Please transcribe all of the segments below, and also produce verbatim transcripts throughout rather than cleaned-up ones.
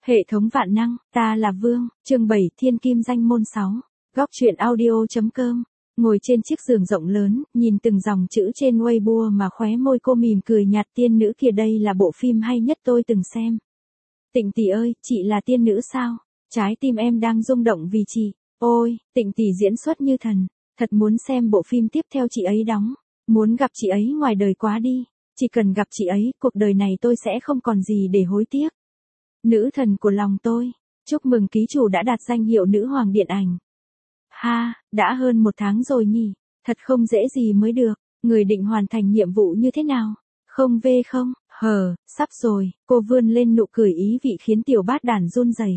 Hệ thống vạn năng, ta là Vương, chương bảy Thiên Kim Danh Môn sáu. Góc truyện audio.com. Ngồi trên chiếc giường rộng lớn, nhìn từng dòng chữ trên Weibo mà khóe môi cô mỉm cười nhạt. Tiên nữ kia, đây là bộ phim hay nhất tôi từng xem. Tịnh tỷ ơi, chị là tiên nữ sao? Trái tim em đang rung động vì chị. Ôi, Tịnh tỷ diễn xuất như thần. Thật muốn xem bộ phim tiếp theo chị ấy đóng. Muốn gặp chị ấy ngoài đời quá đi. Chỉ cần gặp chị ấy, cuộc đời này tôi sẽ không còn gì để hối tiếc. Nữ thần của lòng tôi. Chúc mừng ký chủ đã đạt danh hiệu nữ hoàng điện ảnh. Ha, đã hơn một tháng rồi nhỉ. Thật không dễ gì mới được. Người định hoàn thành nhiệm vụ như thế nào? Không vê không? Hờ, sắp rồi. Cô vươn lên nụ cười ý vị khiến tiểu bát đàn run rẩy.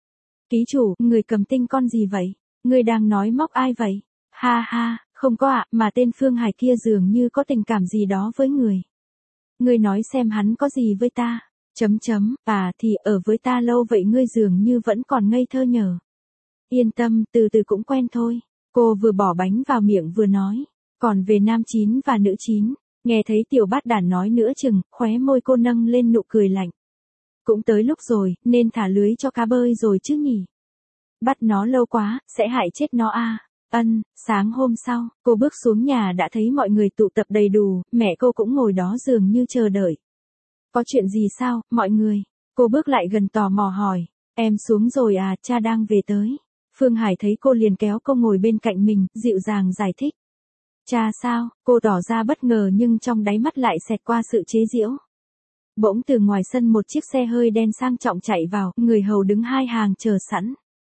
Ký chủ, người cầm tinh con gì vậy? Người đang nói móc ai vậy? Ha ha, không có ạ, mà tên Phương Hải kia dường như có tình cảm gì đó với người. Người nói xem hắn có gì với ta? Chấm chấm, à thì ở với ta lâu vậy ngươi dường như vẫn còn ngây thơ nhở. Yên tâm, từ từ cũng quen thôi. Cô vừa bỏ bánh vào miệng vừa nói. Còn về nam chín và nữ chín, nghe thấy tiểu bát đàn nói nữa chừng, khóe môi cô nâng lên nụ cười lạnh. Cũng tới lúc rồi, nên thả lưới cho cá bơi rồi chứ nhỉ. Bắt nó lâu quá, sẽ hại chết nó à. Ân, sáng hôm sau, cô bước xuống nhà đã thấy mọi người tụ tập đầy đủ, mẹ cô cũng ngồi đó dường như chờ đợi. Có chuyện gì sao, mọi người? Cô bước lại gần tò mò hỏi. Em xuống rồi à, cha đang về tới. Phương Hải thấy cô liền kéo cô ngồi bên cạnh mình, dịu dàng giải thích. Cha sao? Cô tỏ ra bất ngờ nhưng trong đáy mắt lại xẹt qua sự chế giễu. Bỗng từ ngoài sân một chiếc xe hơi đen sang trọng chạy vào, người hầu đứng hai hàng chờ sẵn.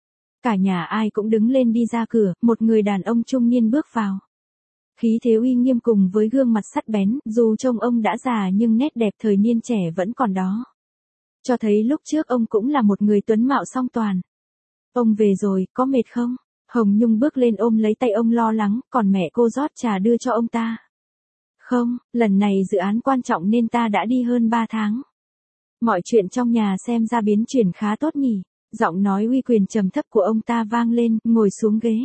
Cả nhà ai cũng đứng lên đi ra cửa, một người đàn ông trung niên bước vào. Khí thế uy nghiêm cùng với gương mặt sắc bén, dù trông ông đã già nhưng nét đẹp thời niên trẻ vẫn còn đó. Cho thấy lúc trước ông cũng là một người tuấn mạo song toàn. Ông về rồi, có mệt không? Hồng Nhung bước lên ôm lấy tay ông lo lắng, còn mẹ cô rót trà đưa cho ông ta. Không, lần này dự án quan trọng nên ta đã đi hơn ba tháng. Mọi chuyện trong nhà xem ra biến chuyển khá tốt nhỉ. Giọng nói uy quyền trầm thấp của ông ta vang lên, ngồi xuống ghế.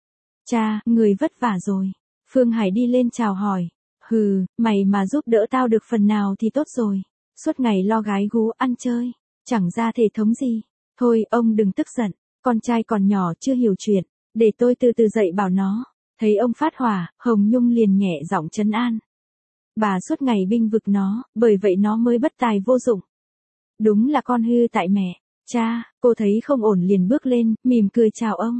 Cha, người vất vả rồi. Phương Hải đi lên chào hỏi. Hừ, mày mà giúp đỡ tao được phần nào thì tốt rồi. Suốt ngày lo gái gú ăn chơi. Chẳng ra thể thống gì. Thôi, ông đừng tức giận. Con trai còn nhỏ chưa hiểu chuyện. Để tôi từ từ dạy bảo nó. Thấy ông phát hỏa, Hồng Nhung liền nhẹ giọng trấn an. Bà suốt ngày binh vực nó, bởi vậy nó mới bất tài vô dụng. Đúng là con hư tại mẹ. Cha, cô thấy không ổn liền bước lên, mỉm cười chào ông.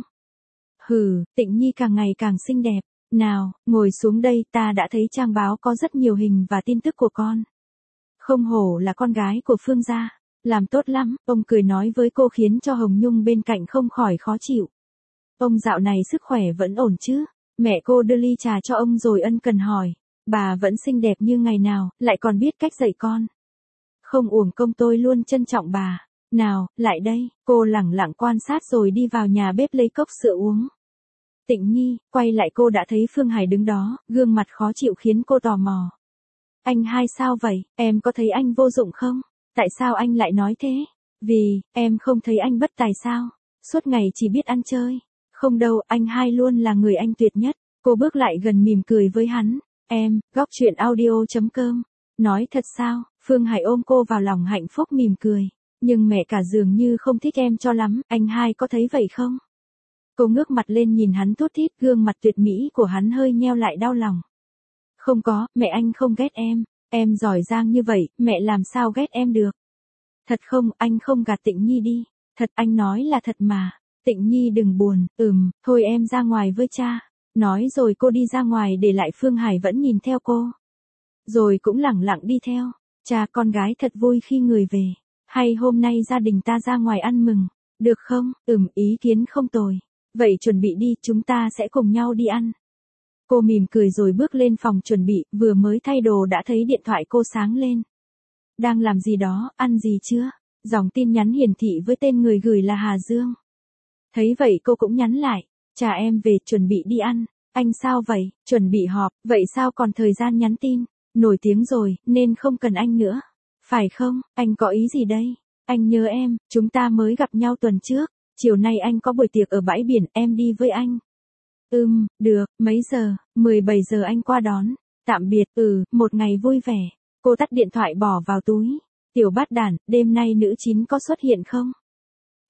Hừ, Tịnh Nhi càng ngày càng xinh đẹp. Nào, ngồi xuống đây, ta đã thấy trang báo có rất nhiều hình và tin tức của con. Không hổ là con gái của Phương gia. Làm tốt lắm, ông cười nói với cô khiến cho Hồng Nhung bên cạnh không khỏi khó chịu. Ông dạo này sức khỏe vẫn ổn chứ? Mẹ cô đưa ly trà cho ông rồi ân cần hỏi. Bà vẫn xinh đẹp như ngày nào, lại còn biết cách dạy con. Không uổng công tôi luôn trân trọng bà. Nào, lại đây, cô lẳng lặng quan sát rồi đi vào nhà bếp lấy cốc sữa uống. Tịnh Nhi, quay lại cô đã thấy Phương Hải đứng đó, gương mặt khó chịu khiến cô tò mò. Anh hai sao vậy, em có thấy anh vô dụng không? Tại sao anh lại nói thế? Vì, em không thấy anh bất tài sao? Suốt ngày chỉ biết ăn chơi. Không đâu, anh hai luôn là người anh tuyệt nhất. Cô bước lại gần mỉm cười với hắn. Em, góc truyện audio.com. Nói thật sao? Phương Hải ôm cô vào lòng hạnh phúc mỉm cười. Nhưng mẹ cả dường như không thích em cho lắm, anh hai có thấy vậy không? Cô ngước mặt lên nhìn hắn thút thít, gương mặt tuyệt mỹ của hắn hơi nheo lại đau lòng. Không có, mẹ anh không ghét em, em giỏi giang như vậy, mẹ làm sao ghét em được? Thật không, anh không gạt Tịnh Nhi đi, thật anh nói là thật mà. Tịnh Nhi đừng buồn, ừm, thôi em ra ngoài với cha. Nói rồi cô đi ra ngoài để lại Phương Hải vẫn nhìn theo cô. Rồi cũng lẳng lặng đi theo. Cha, con gái thật vui khi người về. Hay hôm nay gia đình ta ra ngoài ăn mừng, được không? Ừm, ý kiến không tồi. Vậy chuẩn bị đi, chúng ta sẽ cùng nhau đi ăn. Cô mỉm cười rồi bước lên phòng chuẩn bị, vừa mới thay đồ đã thấy điện thoại cô sáng lên. Đang làm gì đó, ăn gì chưa? Dòng tin nhắn hiển thị với tên người gửi là Hà Dương. Thấy vậy cô cũng nhắn lại. Chà em về, chuẩn bị đi ăn. Anh sao vậy? Chuẩn bị họp, vậy sao còn thời gian nhắn tin? Nổi tiếng rồi, nên không cần anh nữa. Phải không, anh có ý gì đây? Anh nhớ em, chúng ta mới gặp nhau tuần trước. Chiều nay anh có buổi tiệc ở bãi biển, em đi với anh. Ừm, được, mấy giờ? mười bảy giờ anh qua đón. Tạm biệt, ừ, một ngày vui vẻ. Cô tắt điện thoại bỏ vào túi. Tiểu bát đàn, đêm nay nữ chín có xuất hiện không?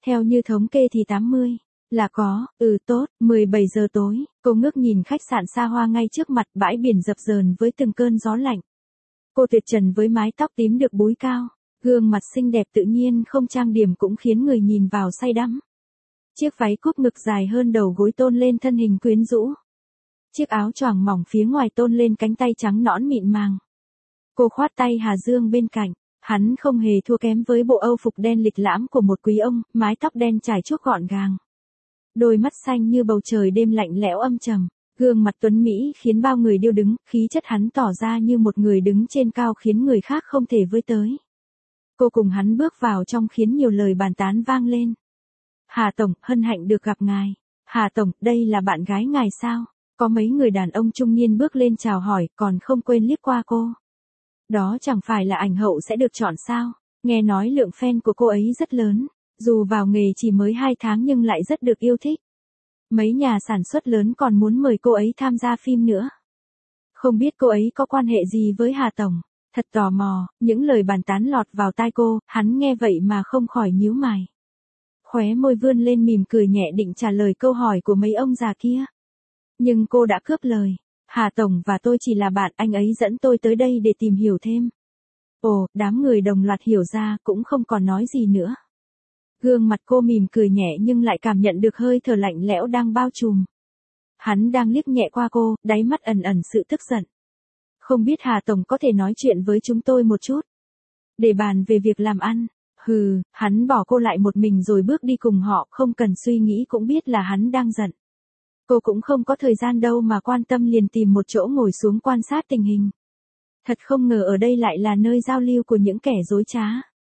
Theo như thống kê thì tám mươi. Là có, ừ tốt, mười bảy giờ tối, cô ngước nhìn khách sạn xa hoa ngay trước mặt, bãi biển dập dờn với từng cơn gió lạnh. Cô tuyệt trần với mái tóc tím được búi cao, gương mặt xinh đẹp tự nhiên không trang điểm cũng khiến người nhìn vào say đắm. Chiếc váy cúp ngực dài hơn đầu gối tôn lên thân hình quyến rũ. Chiếc áo choàng mỏng phía ngoài tôn lên cánh tay trắng nõn mịn màng. Cô khoát tay Hà Dương bên cạnh, hắn không hề thua kém với bộ âu phục đen lịch lãm của một quý ông, mái tóc đen trải chuốt gọn gàng. Đôi mắt xanh như bầu trời đêm lạnh lẽo âm trầm, gương mặt tuấn mỹ khiến bao người điêu đứng, khí chất hắn tỏ ra như một người đứng trên cao khiến người khác không thể với tới. Cô cùng hắn bước vào trong khiến nhiều lời bàn tán vang lên. Hà Tổng, hân hạnh được gặp ngài. Hà Tổng, đây là bạn gái ngài sao? Có mấy người đàn ông trung niên bước lên chào hỏi, còn không quên liếc qua cô. Đó chẳng phải là ảnh hậu sẽ được chọn sao? Nghe nói lượng fan của cô ấy rất lớn, dù vào nghề chỉ mới hai tháng nhưng lại rất được yêu thích. Mấy nhà sản xuất lớn còn muốn mời cô ấy tham gia phim nữa. Không biết cô ấy có quan hệ gì với Hà Tổng? Thật tò mò, những lời bàn tán lọt vào tai cô, hắn nghe vậy mà không khỏi nhíu mày. Khóe môi vươn lên mỉm cười nhẹ định trả lời câu hỏi của mấy ông già kia. Nhưng cô đã cướp lời. Hà Tổng và tôi chỉ là bạn, anh ấy dẫn tôi tới đây để tìm hiểu thêm. Ồ, đám người đồng loạt hiểu ra cũng không còn nói gì nữa. Gương mặt cô mỉm cười nhẹ nhưng lại cảm nhận được hơi thở lạnh lẽo đang bao trùm. Hắn đang liếc nhẹ qua cô, đáy mắt ẩn ẩn sự tức giận. Không biết Hà Tổng có thể nói chuyện với chúng tôi một chút. Để bàn về việc làm ăn. Hừ, hắn bỏ cô lại một mình rồi bước đi cùng họ, không cần suy nghĩ cũng biết là hắn đang giận. Cô cũng không có thời gian đâu mà quan tâm, liền tìm một chỗ ngồi xuống quan sát tình hình. Thật không ngờ ở đây lại là nơi giao lưu của những kẻ dối trá.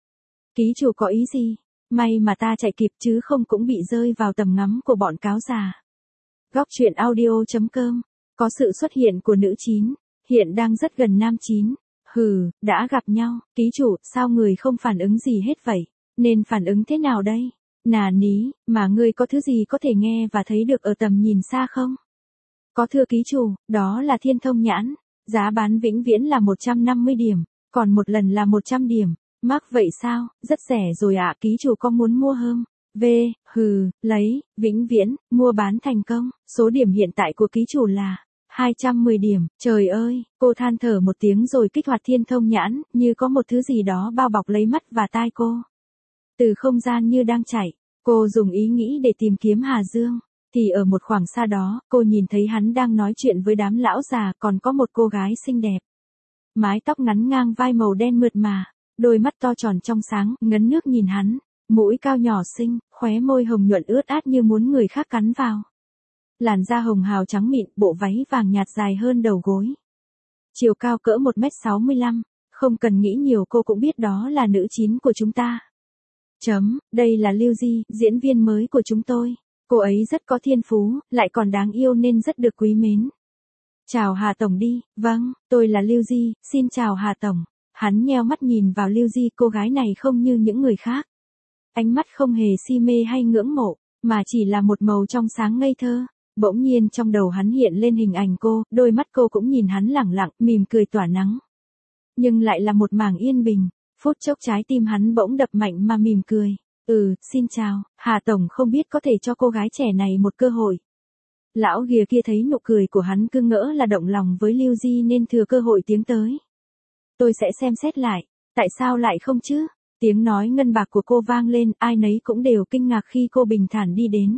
Ký chủ có ý gì? May mà ta chạy kịp chứ không cũng bị rơi vào tầm ngắm của bọn cáo già. Góc truyện audio chấm com. Có sự xuất hiện của nữ chín, hiện đang rất gần nam chín. Hừ, đã gặp nhau, ký chủ, sao người không phản ứng gì hết vậy? Nên phản ứng thế nào đây? Nà ní, mà ngươi có thứ gì có thể nghe và thấy được ở tầm nhìn xa không? Có thưa ký chủ, đó là thiên thông nhãn. Giá bán vĩnh viễn là một trăm năm mươi điểm, còn một lần là một trăm điểm. Mắc vậy sao, rất rẻ rồi ạ, ký chủ có muốn mua không? V, hừ, lấy, vĩnh viễn, mua bán thành công. Số điểm hiện tại của ký chủ là hai trăm mười điểm, trời ơi, cô than thở một tiếng rồi kích hoạt thiên thông nhãn, như có một thứ gì đó bao bọc lấy mắt và tai cô. Từ không gian như đang chạy, cô dùng ý nghĩ để tìm kiếm Hà Dương, thì ở một khoảng xa đó, cô nhìn thấy hắn đang nói chuyện với đám lão già, còn có một cô gái xinh đẹp. Mái tóc ngắn ngang vai màu đen mượt mà, đôi mắt to tròn trong sáng, ngấn nước nhìn hắn, mũi cao nhỏ xinh, khóe môi hồng nhuận ướt át như muốn người khác cắn vào. Làn da hồng hào trắng mịn, bộ váy vàng nhạt dài hơn đầu gối. Chiều cao cỡ một mét sáu mươi lăm, không cần nghĩ nhiều cô cũng biết đó là nữ chín của chúng ta. Chấm, đây là Lưu Di, diễn viên mới của chúng tôi. Cô ấy rất có thiên phú, lại còn đáng yêu nên rất được quý mến. Chào Hà Tổng đi, vâng, tôi là Lưu Di, xin chào Hà Tổng. Hắn nheo mắt nhìn vào Lưu Di, cô gái này không như những người khác. Ánh mắt không hề si mê hay ngưỡng mộ, mà chỉ là một màu trong sáng ngây thơ. Bỗng nhiên trong đầu hắn hiện lên hình ảnh cô, đôi mắt cô cũng nhìn hắn lẳng lặng, mỉm cười tỏa nắng. Nhưng lại là một mảng yên bình, phút chốc trái tim hắn bỗng đập mạnh mà mỉm cười. Ừ, xin chào, Hà Tổng không biết có thể cho cô gái trẻ này một cơ hội. Lão ghìa kia thấy nụ cười của hắn cứ ngỡ là động lòng với Lưu Di nên thừa cơ hội tiến tới. Tôi sẽ xem xét lại, tại sao lại không chứ? Tiếng nói ngân bạc của cô vang lên, ai nấy cũng đều kinh ngạc khi cô bình thản đi đến.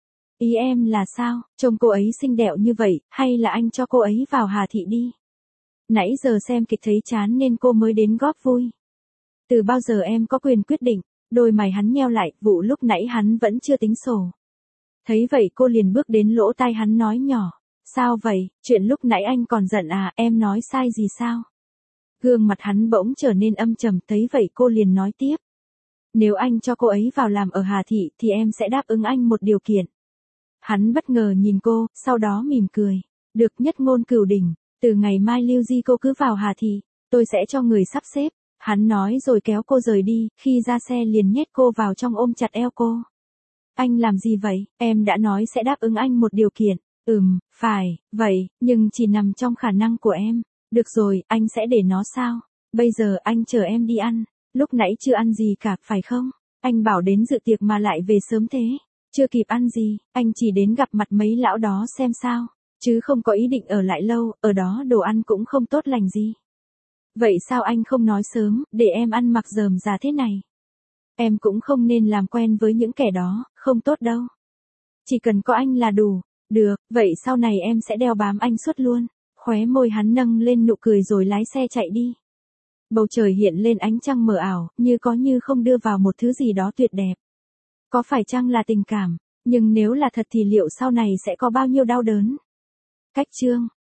Ý em là sao, trông cô ấy xinh đẹp như vậy, hay là anh cho cô ấy vào Hà Thị đi? Nãy giờ xem kịch thấy chán nên cô mới đến góp vui. Từ bao giờ em có quyền quyết định? Đôi mày hắn nheo lại, vụ lúc nãy hắn vẫn chưa tính sổ. Thấy vậy cô liền bước đến lỗ tai hắn nói nhỏ. Sao vậy, chuyện lúc nãy anh còn giận à, em nói sai gì sao? Gương mặt hắn bỗng trở nên âm trầm, thấy vậy cô liền nói tiếp. Nếu anh cho cô ấy vào làm ở Hà Thị thì em sẽ đáp ứng anh một điều kiện. Hắn bất ngờ nhìn cô, sau đó mỉm cười. Được, nhất ngôn cửu đỉnh, từ ngày mai Lưu Di cô cứ vào Hà Thị, tôi sẽ cho người sắp xếp. Hắn nói rồi kéo cô rời đi, khi ra xe liền nhét cô vào trong ôm chặt eo cô. Anh làm gì vậy, em đã nói sẽ đáp ứng anh một điều kiện. Ừm, phải, vậy, nhưng chỉ nằm trong khả năng của em. Được rồi, anh sẽ để nó sao? Bây giờ anh chờ em đi ăn, lúc nãy chưa ăn gì cả, phải không? Anh bảo đến dự tiệc mà lại về sớm thế. Chưa kịp ăn gì, anh chỉ đến gặp mặt mấy lão đó xem sao. Chứ không có ý định ở lại lâu, ở đó đồ ăn cũng không tốt lành gì. Vậy sao anh không nói sớm, để em ăn mặc rườm rà thế này? Em cũng không nên làm quen với những kẻ đó, không tốt đâu. Chỉ cần có anh là đủ. Được, vậy sau này em sẽ đeo bám anh suốt luôn. Khóe môi hắn nâng lên nụ cười rồi lái xe chạy đi. Bầu trời hiện lên ánh trăng mờ ảo, như có như không đưa vào một thứ gì đó tuyệt đẹp. Có phải chăng là tình cảm, nhưng nếu là thật thì liệu sau này sẽ có bao nhiêu đau đớn? Cách chương